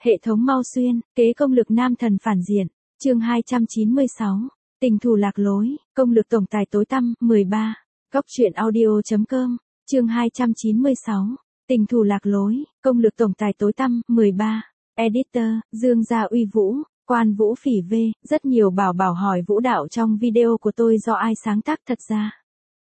Hệ thống mau xuyên, kế công lực nam thần phản diện. Chương 296. Tình thù lạc lối, công lực tổng tài tối tăm, 13. Góc truyện audio.com. Chương 296. Tình thù lạc lối, công lực tổng tài tối tăm, 13. Editor, Dương Gia Uy Vũ, Quan Vũ Phỉ V, rất nhiều bảo hỏi vũ đạo trong video của tôi do ai sáng tác thật ra.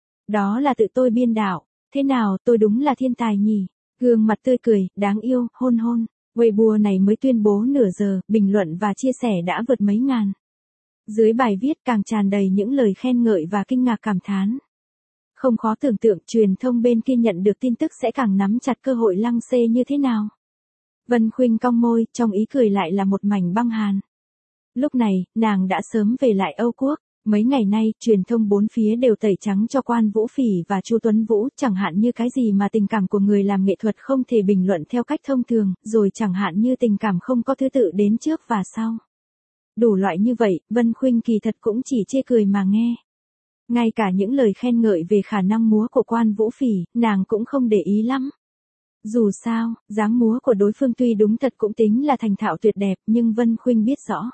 Đó là tự tôi biên đạo, thế nào tôi đúng là thiên tài nhỉ? Gương mặt tươi cười, đáng yêu, hôn hôn. Weibo này mới tuyên bố nửa giờ, bình luận và chia sẻ đã vượt mấy ngàn. Dưới bài viết càng tràn đầy những lời khen ngợi và kinh ngạc cảm thán. Không khó tưởng tượng truyền thông bên kia nhận được tin tức sẽ càng nắm chặt cơ hội lăng xê như thế nào. Vân Khuynh cong môi, trong ý cười lại là một mảnh băng hàn. Lúc này, nàng đã sớm về lại Âu Quốc. Mấy ngày nay, truyền thông bốn phía đều tẩy trắng cho Quan Vũ Phỉ và Chu Tuấn Vũ, chẳng hạn như cái gì mà tình cảm của người làm nghệ thuật không thể bình luận theo cách thông thường, rồi chẳng hạn như tình cảm không có thứ tự đến trước và sau. Đủ loại như vậy, Vân Khuynh kỳ thật cũng chỉ chê cười mà nghe. Ngay cả những lời khen ngợi về khả năng múa của Quan Vũ Phỉ, nàng cũng không để ý lắm. Dù sao, dáng múa của đối phương tuy đúng thật cũng tính là thành thạo tuyệt đẹp, nhưng Vân Khuynh biết rõ.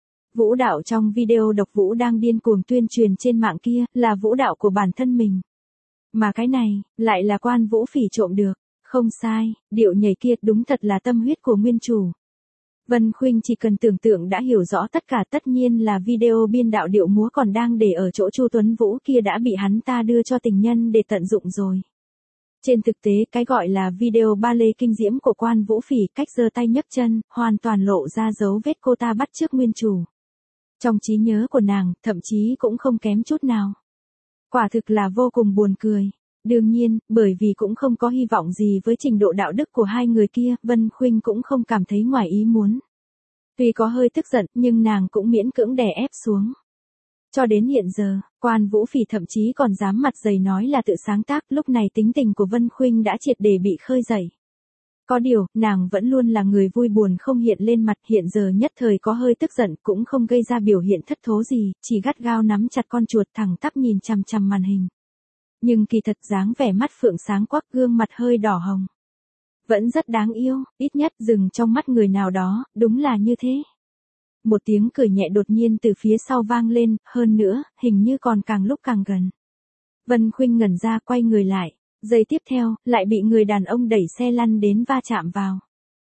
Vũ đạo trong video độc vũ đang điên cuồng tuyên truyền trên mạng kia, là vũ đạo của bản thân mình. Mà cái này, lại là Quan Vũ Phỉ trộm được. Không sai, điệu nhảy kia đúng thật là tâm huyết của nguyên chủ. Vân Khuynh chỉ cần tưởng tượng đã hiểu rõ tất cả, tất nhiên là video biên đạo điệu múa còn đang để ở chỗ Chu Tuấn Vũ kia đã bị hắn ta đưa cho tình nhân để tận dụng rồi. Trên thực tế cái gọi là video ballet kinh diễm của Quan Vũ Phỉ, cách giơ tay nhấc chân, hoàn toàn lộ ra dấu vết cô ta bắt chước nguyên chủ. Trong trí nhớ của nàng, thậm chí cũng không kém chút nào. Quả thực là vô cùng buồn cười. Đương nhiên, bởi vì cũng không có hy vọng gì với trình độ đạo đức của hai người kia, Vân Khuynh cũng không cảm thấy ngoài ý muốn. Tuy có hơi tức giận, nhưng nàng cũng miễn cưỡng đè ép xuống. Cho đến hiện giờ, Quan Vũ Phỉ thậm chí còn dám mặt dày nói là tự sáng tác, lúc này tính tình của Vân Khuynh đã triệt để bị khơi dậy. Có điều, nàng vẫn luôn là người vui buồn không hiện lên mặt, hiện giờ nhất thời có hơi tức giận cũng không gây ra biểu hiện thất thố gì, chỉ gắt gao nắm chặt con chuột thẳng tắp nhìn chằm chằm màn hình. Nhưng kỳ thật dáng vẻ mắt phượng sáng quắc, gương mặt hơi đỏ hồng. Vẫn rất đáng yêu, ít nhất dừng trong mắt người nào đó, đúng là như thế. Một tiếng cười nhẹ đột nhiên từ phía sau vang lên, hơn nữa, hình như còn càng lúc càng gần. Vân Khuynh ngẩn ra quay người lại. Giây tiếp theo, lại bị người đàn ông đẩy xe lăn đến va chạm vào.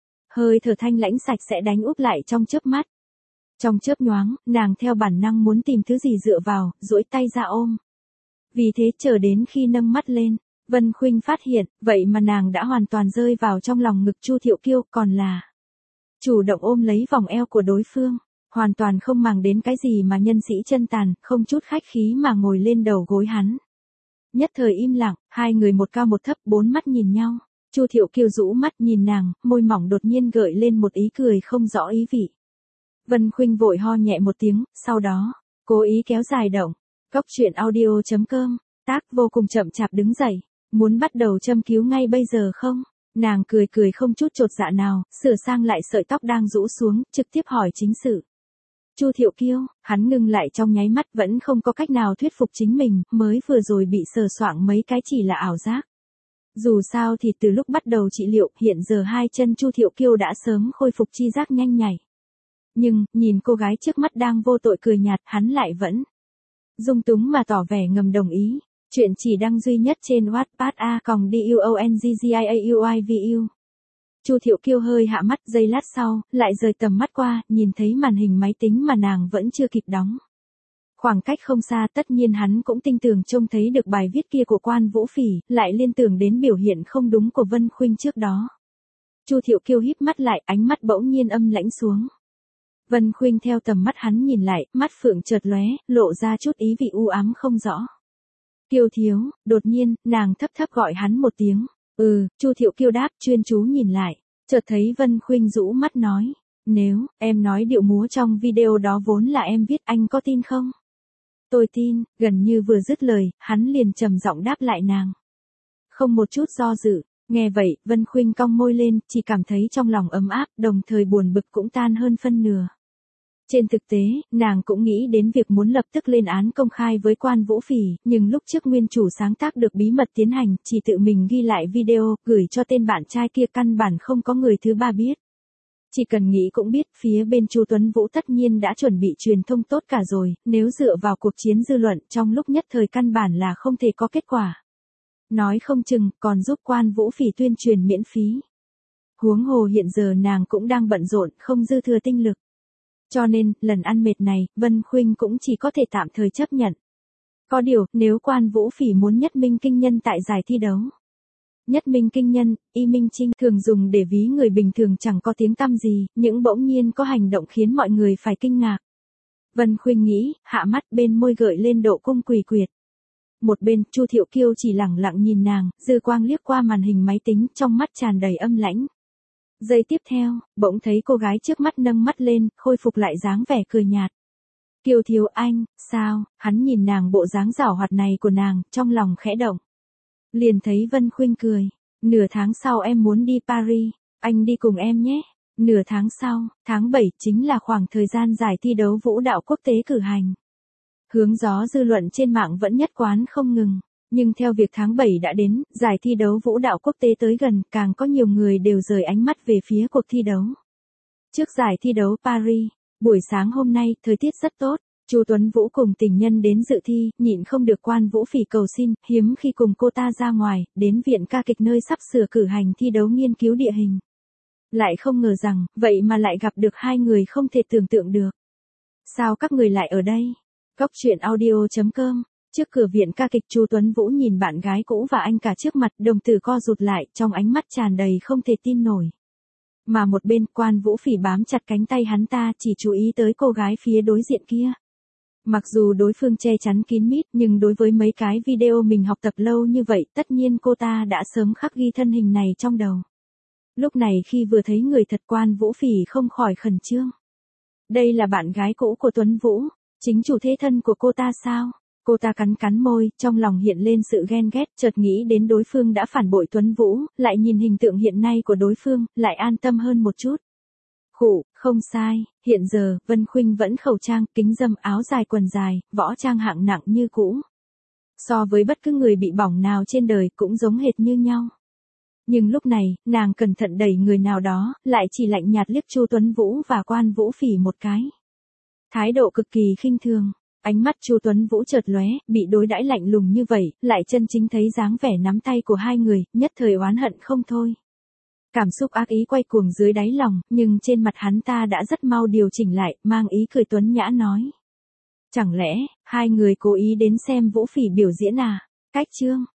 Hơi thở thanh lãnh sạch sẽ đánh úp lại trong chớp mắt. Trong chớp nhoáng, nàng theo bản năng muốn tìm thứ gì dựa vào, duỗi tay ra ôm. Vì thế chờ đến khi nâng mắt lên, Vân Khuynh phát hiện, vậy mà nàng đã hoàn toàn rơi vào trong lòng ngực Chu Thiệu Kiêu, còn là chủ động ôm lấy vòng eo của đối phương, hoàn toàn không màng đến cái gì mà nhân sĩ chân tàn, không chút khách khí mà ngồi lên đầu gối hắn. Nhất thời im lặng, hai người một cao một thấp, bốn mắt nhìn nhau. Chu Thiệu Kiêu rũ mắt nhìn nàng, môi mỏng đột nhiên gợi lên một ý cười không rõ ý vị. Vân Khuynh vội ho nhẹ một tiếng, sau đó, cố ý kéo dài động. Góc truyện audio.com, tác vô cùng chậm chạp đứng dậy. Muốn bắt đầu châm cứu ngay bây giờ không? Nàng cười không chút chột dạ nào, sửa sang lại sợi tóc đang rũ xuống, trực tiếp hỏi chính sự. Chu Thiệu Kiêu, hắn ngừng lại trong nháy mắt, vẫn không có cách nào thuyết phục chính mình, mới vừa rồi bị sờ soạng mấy cái chỉ là ảo giác. Dù sao thì từ lúc bắt đầu trị liệu, hiện giờ hai chân Chu Thiệu Kiêu đã sớm khôi phục chi giác nhanh nhạy. Nhưng, nhìn cô gái trước mắt đang vô tội cười nhạt, hắn lại vẫn dung túng mà tỏ vẻ ngầm đồng ý. Chuyện chỉ đăng duy nhất trên Wattpad a.duongjiauivu. Chu Thiệu Kiêu hơi hạ mắt, giây lát sau, lại rời tầm mắt qua, nhìn thấy màn hình máy tính mà nàng vẫn chưa kịp đóng. Khoảng cách không xa, tất nhiên hắn cũng tinh tường trông thấy được bài viết kia của Quan Vũ Phỉ, lại liên tưởng đến biểu hiện không đúng của Vân Khuynh trước đó. Chu Thiệu Kiêu híp mắt lại, ánh mắt bỗng nhiên âm lãnh xuống. Vân Khuynh theo tầm mắt hắn nhìn lại, mắt phượng chợt lóe, lộ ra chút ý vị u ám không rõ. Kiêu thiếu, đột nhiên, nàng thấp thấp gọi hắn một tiếng. Chu Thiệu Kiêu đáp, chuyên chú nhìn lại, chợt thấy Vân Khuynh rũ mắt nói, nếu em nói điệu múa trong video đó vốn là em viết, anh có tin không? Tôi tin. Gần như vừa dứt lời, hắn liền trầm giọng đáp lại nàng. Không một chút do dự. Nghe vậy, Vân Khuynh cong môi lên, chỉ cảm thấy trong lòng ấm áp, đồng thời buồn bực cũng tan hơn phân nửa. Trên thực tế, nàng cũng nghĩ đến việc muốn lập tức lên án công khai với Quan Vũ Phỉ, nhưng lúc trước nguyên chủ sáng tác được bí mật tiến hành, chỉ tự mình ghi lại video, gửi cho tên bạn trai kia, căn bản không có người thứ ba biết. Chỉ cần nghĩ cũng biết phía bên Chu Tuấn Vũ tất nhiên đã chuẩn bị truyền thông tốt cả rồi, nếu dựa vào cuộc chiến dư luận trong lúc nhất thời căn bản là không thể có kết quả. Nói không chừng còn giúp Quan Vũ Phỉ tuyên truyền miễn phí. Huống hồ hiện giờ nàng cũng đang bận rộn, không dư thừa tinh lực. Cho nên, lần ăn mệt này, Vân Khuynh cũng chỉ có thể tạm thời chấp nhận. Có điều, nếu Quan Vũ Phỉ muốn nhất minh kinh nhân tại giải thi đấu. Nhất minh kinh nhân, y minh trinh thường dùng để ví người bình thường chẳng có tiếng tăm gì, những bỗng nhiên có hành động khiến mọi người phải kinh ngạc. Vân Khuynh nghĩ, hạ mắt bên môi gợi lên độ cung quỳ quyệt. Một bên, Chu Thiệu Kiêu chỉ lẳng lặng nhìn nàng, dư quang liếc qua màn hình máy tính, trong mắt tràn đầy âm lãnh. Giây tiếp theo, bỗng thấy cô gái trước mắt nâng mắt lên, khôi phục lại dáng vẻ cười nhạt. Kiều thiếu anh, sao? Hắn nhìn nàng bộ dáng giảo hoạt này của nàng, trong lòng khẽ động. Liền thấy Vân Khuynh cười. Nửa tháng sau em muốn đi Paris, anh đi cùng em nhé. Nửa tháng sau, tháng 7 chính là khoảng thời gian giải thi đấu vũ đạo quốc tế cử hành. Hướng gió dư luận trên mạng vẫn nhất quán không ngừng. Nhưng theo việc tháng 7 đã đến, giải thi đấu vũ đạo quốc tế tới gần, càng có nhiều người đều rời ánh mắt về phía cuộc thi đấu. Trước giải thi đấu Paris, buổi sáng hôm nay, thời tiết rất tốt. Chu Tuấn Vũ cùng tình nhân đến dự thi, nhịn không được Quan Vũ Phỉ cầu xin, hiếm khi cùng cô ta ra ngoài, đến viện ca kịch nơi sắp sửa cử hành thi đấu nghiên cứu địa hình. Lại không ngờ rằng, vậy mà lại gặp được hai người không thể tưởng tượng được. Sao các người lại ở đây? Góc truyện audio.com. Trước cửa viện ca kịch, Chu Tuấn Vũ nhìn bạn gái cũ và anh cả trước mặt, đồng tử co rụt lại, trong ánh mắt tràn đầy không thể tin nổi. Mà một bên, Quan Vũ Phỉ bám chặt cánh tay hắn ta, chỉ chú ý tới cô gái phía đối diện kia. Mặc dù đối phương che chắn kín mít, nhưng đối với mấy cái video mình học tập lâu như vậy, tất nhiên cô ta đã sớm khắc ghi thân hình này trong đầu. Lúc này khi vừa thấy người thật, Quan Vũ Phỉ không khỏi khẩn trương. Đây là bạn gái cũ của Tuấn Vũ, chính chủ thế thân của cô ta sao? Cô ta cắn cắn môi, trong lòng hiện lên sự ghen ghét, chợt nghĩ đến đối phương đã phản bội Tuấn Vũ, lại nhìn hình tượng hiện nay của đối phương, lại an tâm hơn một chút. Khụ, không sai, hiện giờ, Vân Khuynh vẫn khẩu trang, kính râm, áo dài quần dài, võ trang hạng nặng như cũ. So với bất cứ người bị bỏng nào trên đời cũng giống hệt như nhau. Nhưng lúc này, nàng cẩn thận đẩy người nào đó, lại chỉ lạnh nhạt liếc Chu Tuấn Vũ và Quan Vũ Phỉ một cái. Thái độ cực kỳ khinh thường. Ánh mắt Chu Tuấn Vũ chợt lóe, bị đối đãi lạnh lùng như vậy, lại chân chính thấy dáng vẻ nắm tay của hai người, nhất thời oán hận không thôi. Cảm xúc ác ý quay cuồng dưới đáy lòng, nhưng trên mặt hắn ta đã rất mau điều chỉnh lại, mang ý cười tuấn nhã nói. Chẳng lẽ, hai người cố ý đến xem Vũ Phỉ biểu diễn à? Cách chương.